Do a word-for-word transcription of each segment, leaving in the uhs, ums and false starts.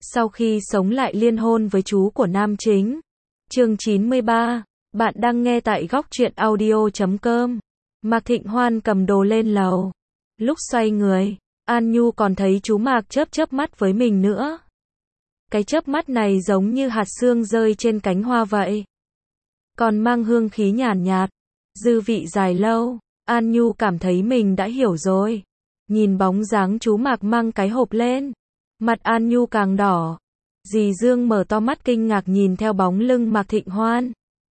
Sau khi sống lại liên hôn với chú của nam chính. Chương chín mươi ba. Bạn đang nghe tại góc truyện audio chấm com. Mạc Thịnh Hoan cầm đồ lên lầu. Lúc xoay người, An Nhu còn thấy chú Mạc chớp chớp mắt với mình nữa. Cái chớp mắt này giống như hạt sương rơi trên cánh hoa vậy. Còn mang hương khí nhàn nhạt, dư vị dài lâu. An Nhu cảm thấy mình đã hiểu rồi. Nhìn bóng dáng chú Mạc mang cái hộp lên, mặt An Nhu càng đỏ. Dì Dương mở to mắt kinh ngạc nhìn theo bóng lưng Mạc Thịnh Hoan.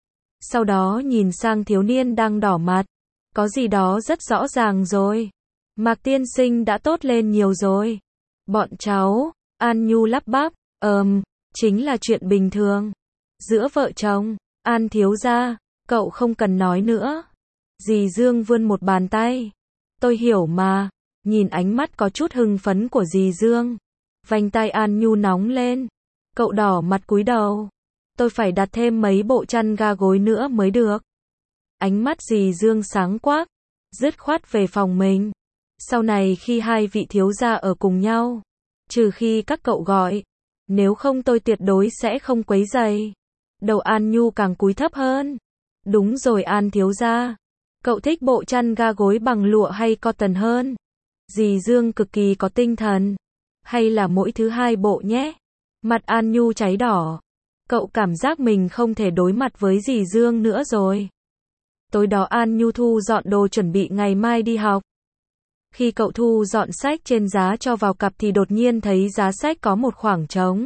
Sau đó nhìn sang thiếu niên đang đỏ mặt. Có gì đó rất rõ ràng rồi. Mạc tiên sinh đã tốt lên nhiều rồi. Bọn cháu, An Nhu lắp bắp, ờm, chính là chuyện bình thường. Giữa vợ chồng, An thiếu gia, cậu không cần nói nữa. Dì Dương vươn một bàn tay. Tôi hiểu mà. Nhìn ánh mắt có chút hưng phấn của dì Dương, vành tay An Nhu nóng lên. Cậu đỏ mặt cúi đầu. Tôi phải đặt thêm mấy bộ chăn ga gối nữa mới được. Ánh mắt dì Dương sáng quắc, dứt khoát về phòng mình. Sau này khi hai vị thiếu gia ở cùng nhau, trừ khi các cậu gọi, nếu không tôi tuyệt đối sẽ không quấy rầy. Đầu An Nhu càng cúi thấp hơn. Đúng rồi An thiếu gia, cậu thích bộ chăn ga gối bằng lụa hay cotton hơn? Dì Dương cực kỳ có tinh thần. Hay là mỗi thứ hai bộ nhé? Mặt An Nhu cháy đỏ. Cậu cảm giác mình không thể đối mặt với dì Dương nữa rồi. Tối đó An Nhu thu dọn đồ chuẩn bị ngày mai đi học. Khi cậu thu dọn sách trên giá cho vào cặp thì đột nhiên thấy giá sách có một khoảng trống.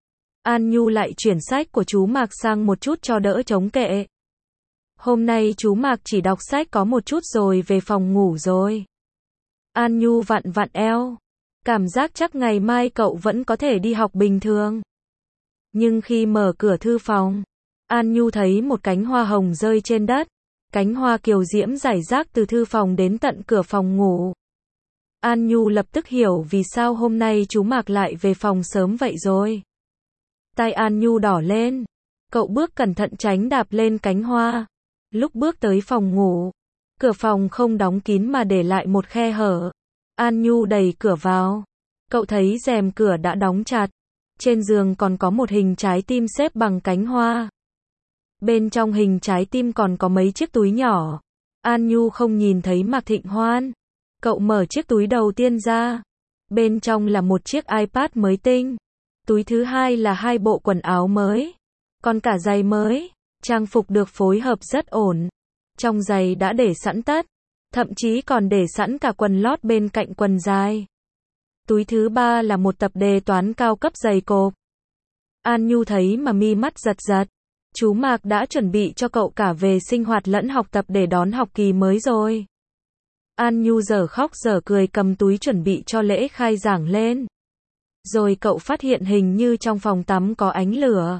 An Nhu lại chuyển sách của chú Mạc sang một chút cho đỡ trống kệ. Hôm nay chú Mạc chỉ đọc sách có một chút rồi về phòng ngủ rồi. An Nhu vặn vặn eo. Cảm giác chắc ngày mai cậu vẫn có thể đi học bình thường. Nhưng khi mở cửa thư phòng, An Nhu thấy một cánh hoa hồng rơi trên đất. Cánh hoa kiều diễm rải rác từ thư phòng đến tận cửa phòng ngủ. An Nhu lập tức hiểu vì sao hôm nay chú Mạc lại về phòng sớm vậy rồi. Tai An Nhu đỏ lên. Cậu bước cẩn thận tránh đạp lên cánh hoa. Lúc bước tới phòng ngủ, cửa phòng không đóng kín mà để lại một khe hở. An Nhu đẩy cửa vào. Cậu thấy rèm cửa đã đóng chặt. Trên giường còn có một hình trái tim xếp bằng cánh hoa. Bên trong hình trái tim còn có mấy chiếc túi nhỏ. An Nhu không nhìn thấy Mạc Thịnh Hoan. Cậu mở chiếc túi đầu tiên ra. Bên trong là một chiếc iPad mới tinh. Túi thứ hai là hai bộ quần áo mới. Còn cả giày mới. Trang phục được phối hợp rất ổn. Trong giày đã để sẵn tất. Thậm chí còn để sẵn cả quần lót bên cạnh quần dài. Túi thứ ba là một tập đề toán cao cấp dày cộp. An Nhu thấy mà mi mắt giật giật. Chú Mạc đã chuẩn bị cho cậu cả về sinh hoạt lẫn học tập để đón học kỳ mới rồi. An Nhu dở khóc dở cười cầm túi chuẩn bị cho lễ khai giảng lên. Rồi cậu phát hiện hình như trong phòng tắm có ánh lửa.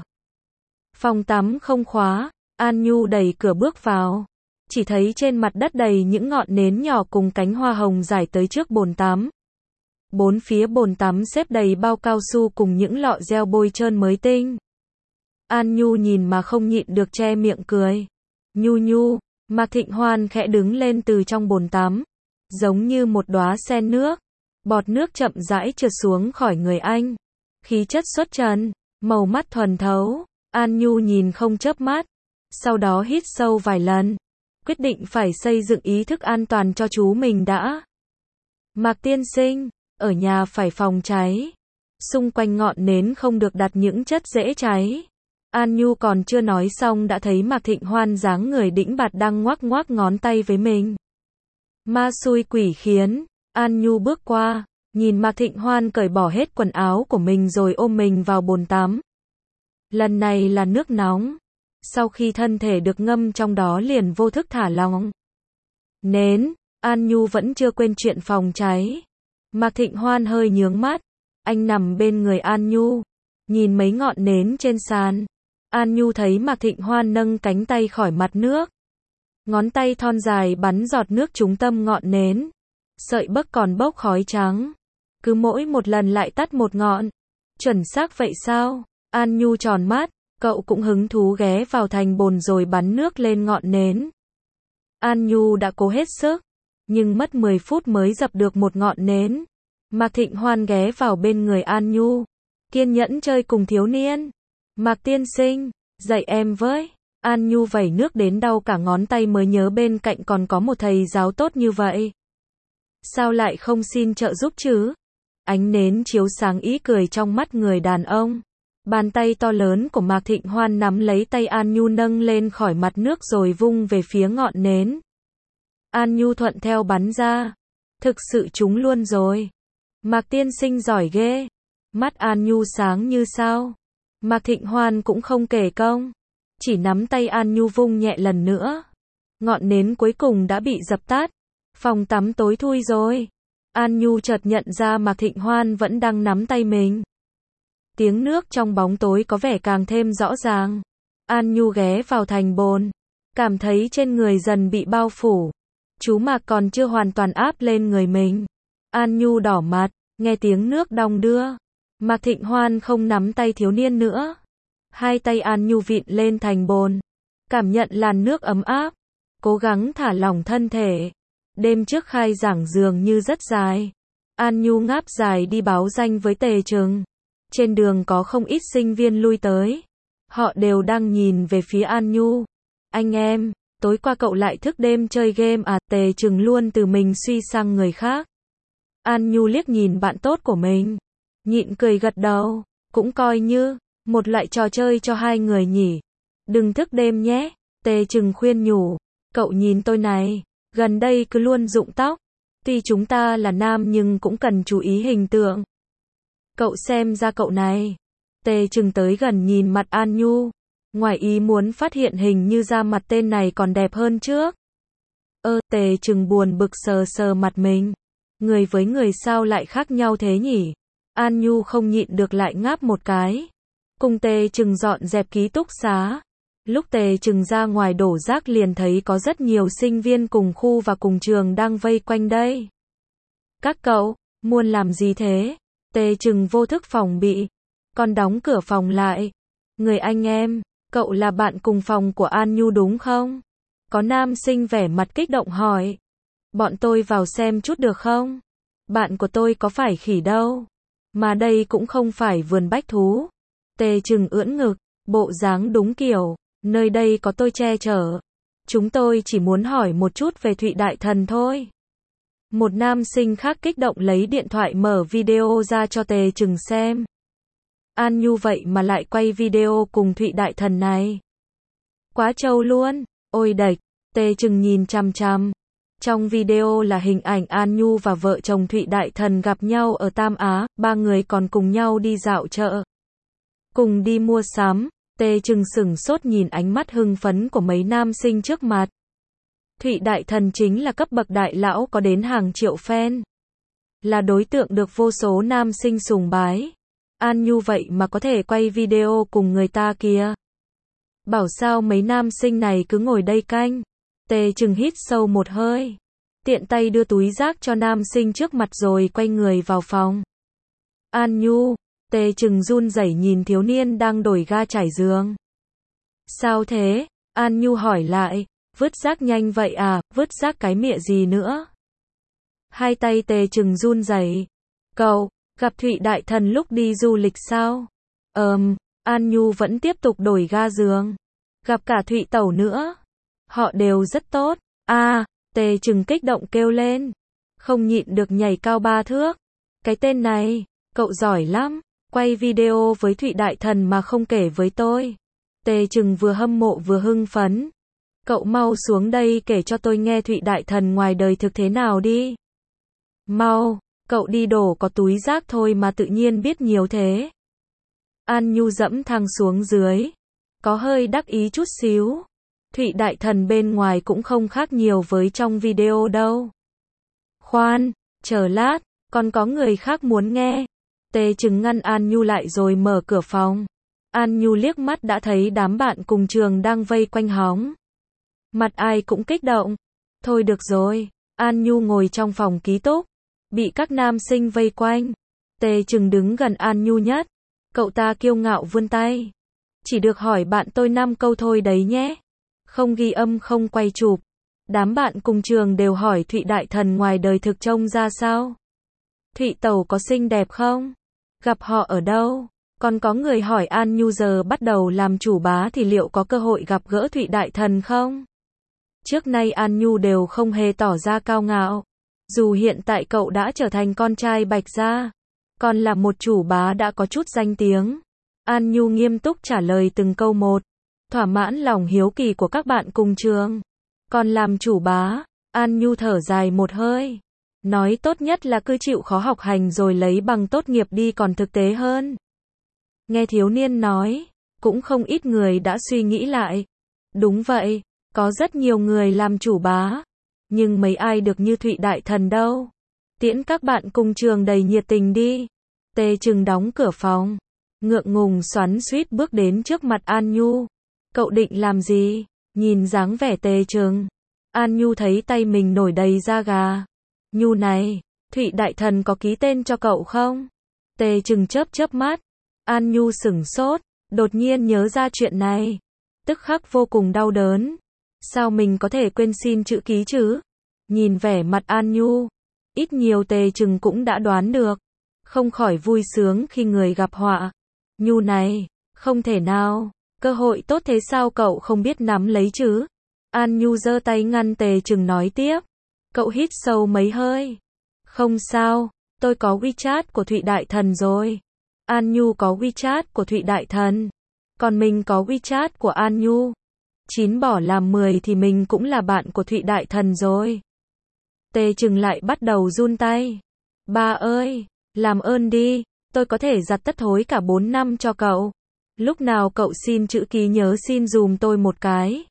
Phòng tắm không khóa. An Nhu đẩy cửa bước vào. Chỉ thấy trên mặt đất đầy những ngọn nến nhỏ cùng cánh hoa hồng rải tới trước bồn tắm. Bốn phía bồn tắm xếp đầy bao cao su cùng những lọ gel bôi trơn mới tinh. An Nhu nhìn mà không nhịn được che miệng cười. Nhu Nhu, Mạc Thịnh Hoan khẽ đứng lên từ trong bồn tắm. Giống như một đóa sen nước. Bọt nước chậm rãi trượt xuống khỏi người anh. Khí chất xuất trần, màu mắt thuần thấu. An Nhu nhìn không chớp mắt. Sau đó hít sâu vài lần. Quyết định phải xây dựng ý thức an toàn cho chú mình đã. Mạc tiên sinh, ở nhà phải phòng cháy. Xung quanh ngọn nến không được đặt những chất dễ cháy. An Nhu còn chưa nói xong đã thấy Mạc Thịnh Hoan dáng người đĩnh bạt đang ngoác ngoác ngón tay với mình. Ma xui quỷ khiến. An Nhu bước qua, nhìn Mạc Thịnh Hoan cởi bỏ hết quần áo của mình rồi ôm mình vào bồn tắm. Lần này là nước nóng. Sau khi thân thể được ngâm trong đó liền vô thức thả lỏng. Nến, An Nhu vẫn chưa quên chuyện phòng cháy. Mạc Thịnh Hoan hơi nhướng mắt. Anh nằm bên người An Nhu, nhìn mấy ngọn nến trên sàn. An Nhu thấy Mạc Thịnh Hoan nâng cánh tay khỏi mặt nước. Ngón tay thon dài bắn giọt nước trúng tâm ngọn nến. Sợi bấc còn bốc khói trắng. Cứ mỗi một lần lại tắt một ngọn. Chuẩn xác vậy sao? An Nhu tròn mắt. Cậu cũng hứng thú ghé vào thành bồn rồi bắn nước lên ngọn nến. An Nhu đã cố hết sức, nhưng mất mười phút mới dập được một ngọn nến. Mạc Thịnh Hoan ghé vào bên người An Nhu, kiên nhẫn chơi cùng thiếu niên. Mạc tiên sinh, dạy em với. An Nhu vẩy nước đến đau cả ngón tay mới nhớ bên cạnh còn có một thầy giáo tốt như vậy. Sao lại không xin trợ giúp chứ? Ánh nến chiếu sáng ý cười trong mắt người đàn ông. Bàn tay to lớn của Mạc Thịnh Hoan nắm lấy tay An Nhu nâng lên khỏi mặt nước rồi vung về phía ngọn nến. An Nhu thuận theo bắn ra. Thực sự trúng luôn rồi. Mạc tiên sinh giỏi ghê. Mắt An Nhu sáng như sao. Mạc Thịnh Hoan cũng không kể công. Chỉ nắm tay An Nhu vung nhẹ lần nữa. Ngọn nến cuối cùng đã bị dập tắt. Phòng tắm tối thui rồi. An Nhu chợt nhận ra Mạc Thịnh Hoan vẫn đang nắm tay mình. Tiếng nước trong bóng tối có vẻ càng thêm rõ ràng. An Nhu ghé vào thành bồn. Cảm thấy trên người dần bị bao phủ. Chú Mạc còn chưa hoàn toàn áp lên người mình. An Nhu đỏ mặt, nghe tiếng nước đong đưa. Mạc Thịnh Hoan không nắm tay thiếu niên nữa. Hai tay An Nhu vịn lên thành bồn. Cảm nhận làn nước ấm áp. Cố gắng thả lỏng thân thể. Đêm trước khai giảng dường như rất dài. An Nhu ngáp dài đi báo danh với Tề Trừng. Trên đường có không ít sinh viên lui tới. Họ đều đang nhìn về phía An Nhu. Anh em, tối qua cậu lại thức đêm chơi game à? Tề Trừng luôn từ mình suy sang người khác. An Nhu liếc nhìn bạn tốt của mình. Nhịn cười gật đầu. Cũng coi như một loại trò chơi cho hai người nhỉ. Đừng thức đêm nhé. Tề Trừng khuyên nhủ. Cậu nhìn tôi này. Gần đây cứ luôn rụng tóc. Tuy chúng ta là nam nhưng cũng cần chú ý hình tượng. Cậu xem ra cậu này. Tề Trừng tới gần nhìn mặt An Nhu. Ngoài ý muốn phát hiện hình như da mặt tên này còn đẹp hơn trước. Ơ, Tề Trừng buồn bực sờ sờ mặt mình. Người với người sao lại khác nhau thế nhỉ? An Nhu không nhịn được lại ngáp một cái. Cùng Tề Trừng dọn dẹp ký túc xá. Lúc Tề Trừng ra ngoài đổ rác liền thấy có rất nhiều sinh viên cùng khu và cùng trường đang vây quanh đây. Các cậu, muốn làm gì thế? Tề Trừng vô thức phòng bị. Còn đóng cửa phòng lại. Người anh em, cậu là bạn cùng phòng của An Nhu đúng không? Có nam sinh vẻ mặt kích động hỏi. Bọn tôi vào xem chút được không? Bạn của tôi có phải khỉ đâu. Mà đây cũng không phải vườn bách thú. Tề Trừng ưỡn ngực, bộ dáng đúng kiểu. Nơi đây có tôi che chở. Chúng tôi chỉ muốn hỏi một chút về Thụy Đại Thần thôi. Một nam sinh khác kích động lấy điện thoại mở video ra cho Tề Trừng xem. An Nhu vậy mà lại quay video cùng Thụy Đại Thần này. Quá trâu luôn. Ôi đệch. Tề Trừng nhìn chằm chằm. Trong video là hình ảnh An Nhu và vợ chồng Thụy Đại Thần gặp nhau ở Tam Á. Ba người còn cùng nhau đi dạo chợ. Cùng đi mua sắm. Tề Trừng sửng sốt nhìn ánh mắt hưng phấn của mấy nam sinh trước mặt. Thụy Đại Thần chính là cấp bậc đại lão có đến hàng triệu fan. Là đối tượng được vô số nam sinh sùng bái. An Nhu vậy mà có thể quay video cùng người ta kìa. Bảo sao mấy nam sinh này cứ ngồi đây canh. Tề Trừng hít sâu một hơi. Tiện tay đưa túi rác cho nam sinh trước mặt rồi quay người vào phòng. An Nhu. Tề Trừng run rẩy nhìn thiếu niên đang đổi ga trải giường. Sao thế? An Nhu hỏi lại. Vứt rác nhanh vậy à? Vứt rác cái mịa gì nữa? Hai tay Tề Trừng run rẩy. Cậu, gặp Thụy Đại Thần lúc đi du lịch sao? Ờm, An Nhu vẫn tiếp tục đổi ga giường. Gặp cả Thụy Tẩu nữa. Họ đều rất tốt. À, Tề Trừng kích động kêu lên. Không nhịn được nhảy cao ba thước. Cái tên này, cậu giỏi lắm. Quay video với Thụy Đại Thần mà không kể với tôi. Tề Trừng vừa hâm mộ vừa hưng phấn. Cậu mau xuống đây kể cho tôi nghe Thụy Đại Thần ngoài đời thực thế nào đi. Mau, cậu đi đổ có túi rác thôi mà tự nhiên biết nhiều thế. An Nhu dẫm thang xuống dưới. Có hơi đắc ý chút xíu. Thụy Đại Thần bên ngoài cũng không khác nhiều với trong video đâu. Khoan, chờ lát, còn có người khác muốn nghe. Tề Trừng ngăn An Nhu lại rồi mở cửa phòng. An Nhu liếc mắt đã thấy đám bạn cùng trường đang vây quanh hóng. Mặt ai cũng kích động. Thôi được rồi. An Nhu ngồi trong phòng ký túc. Bị các nam sinh vây quanh. Tề Trừng đứng gần An Nhu nhất. Cậu ta kiêu ngạo vươn tay. Chỉ được hỏi bạn tôi năm câu thôi đấy nhé. Không ghi âm không quay chụp. Đám bạn cùng trường đều hỏi Thụy Đại Thần ngoài đời thực trông ra sao. Thụy Tẩu có xinh đẹp không? Gặp họ ở đâu? Còn có người hỏi An Nhu giờ bắt đầu làm chủ bá thì liệu có cơ hội gặp gỡ Thụy Đại Thần không? Trước nay An Nhu đều không hề tỏ ra cao ngạo. Dù hiện tại cậu đã trở thành con trai Bạch Gia, còn là một chủ bá đã có chút danh tiếng. An Nhu nghiêm túc trả lời từng câu một, thỏa mãn lòng hiếu kỳ của các bạn cùng trường. Còn làm chủ bá, An Nhu thở dài một hơi. Nói tốt nhất là cứ chịu khó học hành rồi lấy bằng tốt nghiệp đi còn thực tế hơn. Nghe thiếu niên nói, cũng không ít người đã suy nghĩ lại. Đúng vậy, có rất nhiều người làm chủ bá, nhưng mấy ai được như Thụy Đại Thần đâu. Tiễn các bạn cùng trường đầy nhiệt tình đi. Tề Trừng đóng cửa phòng, ngượng ngùng xoắn xuýt bước đến trước mặt An Nhu. Cậu định làm gì? Nhìn dáng vẻ Tề Trừng, An Nhu thấy tay mình nổi đầy da gà. Nhu này, Thụy Đại Thần có ký tên cho cậu không? Tề Trừng chớp chớp mắt. An Nhu sửng sốt, đột nhiên nhớ ra chuyện này. Tức khắc vô cùng đau đớn. Sao mình có thể quên xin chữ ký chứ? Nhìn vẻ mặt An Nhu, ít nhiều Tề Trừng cũng đã đoán được. Không khỏi vui sướng khi người gặp họa. Nhu này, không thể nào, cơ hội tốt thế sao cậu không biết nắm lấy chứ? An Nhu giơ tay ngăn Tề Trừng nói tiếp. Cậu hít sâu mấy hơi. Không sao, tôi có WeChat của Thụy Đại Thần rồi. An Nhu có WeChat của Thụy Đại Thần. Còn mình có WeChat của An Nhu. Chín bỏ làm mười thì mình cũng là bạn của Thụy Đại Thần rồi. Tề Trừng lại bắt đầu run tay. Ba ơi, làm ơn đi, tôi có thể giặt tất thối cả bốn năm cho cậu. Lúc nào cậu xin chữ ký nhớ xin dùm tôi một cái.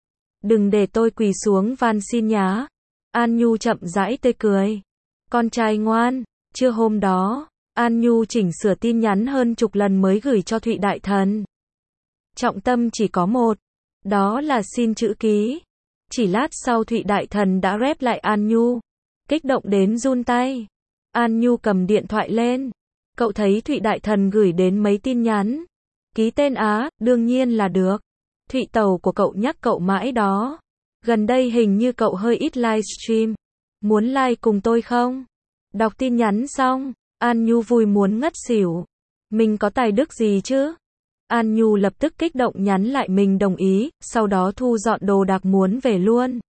Đừng để tôi quỳ xuống van xin nhá. An Nhu chậm rãi tươi cười. Con trai ngoan. Trưa hôm đó, An Nhu chỉnh sửa tin nhắn hơn chục lần mới gửi cho Thụy Đại Thần. Trọng tâm chỉ có một, đó là xin chữ ký. Chỉ lát sau Thụy Đại Thần đã rep lại An Nhu. Kích động đến run tay. An Nhu cầm điện thoại lên. Cậu thấy Thụy Đại Thần gửi đến mấy tin nhắn. Ký tên á, đương nhiên là được. Thụy Tẩu của cậu nhắc cậu mãi đó. Gần đây hình như cậu hơi ít livestream. Muốn like cùng tôi không? Đọc tin nhắn xong, An Nhu vui muốn ngất xỉu. Mình có tài đức gì chứ? An Nhu lập tức kích động nhắn lại mình đồng ý, sau đó thu dọn đồ đạc muốn về luôn.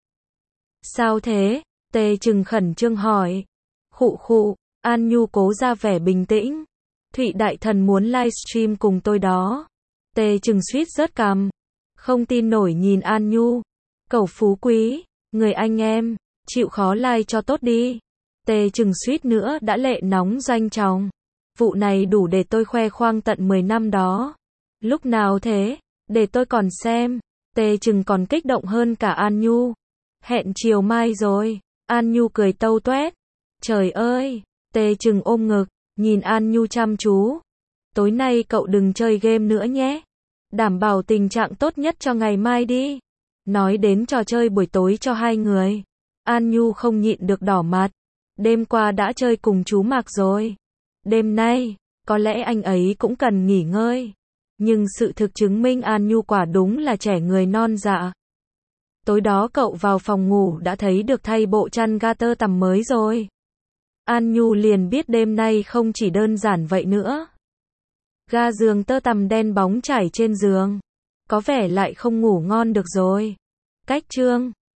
Sao thế? Tề Trừng khẩn trương hỏi. Khụ khụ, An Nhu cố ra vẻ bình tĩnh. Thụy Đại Thần muốn livestream cùng tôi đó. Tề Trừng suýt rớt cằm. Không tin nổi nhìn An Nhu. Cẩu phú quý, người anh em, chịu khó like cho tốt đi. Tề Trừng suýt nữa đã lệ nóng doanh trọng. Vụ này đủ để tôi khoe khoang tận mười năm đó. Lúc nào thế? Để tôi còn xem. Tề Trừng còn kích động hơn cả An Nhu. Hẹn chiều mai rồi. An Nhu cười tâu tuét. Trời ơi! Tề Trừng ôm ngực, nhìn An Nhu chăm chú. Tối nay cậu đừng chơi game nữa nhé. Đảm bảo tình trạng tốt nhất cho ngày mai đi. Nói đến trò chơi buổi tối cho hai người. An Nhu không nhịn được đỏ mặt. Đêm qua đã chơi cùng chú Mạc rồi. Đêm nay, có lẽ anh ấy cũng cần nghỉ ngơi. Nhưng sự thực chứng minh An Nhu quả đúng là trẻ người non dạ. Tối đó cậu vào phòng ngủ đã thấy được thay bộ chăn ga tơ tằm mới rồi. An Nhu liền biết đêm nay không chỉ đơn giản vậy nữa. Ga giường tơ tằm đen bóng trải trên giường. Có vẻ lại không ngủ ngon được rồi. Cách chương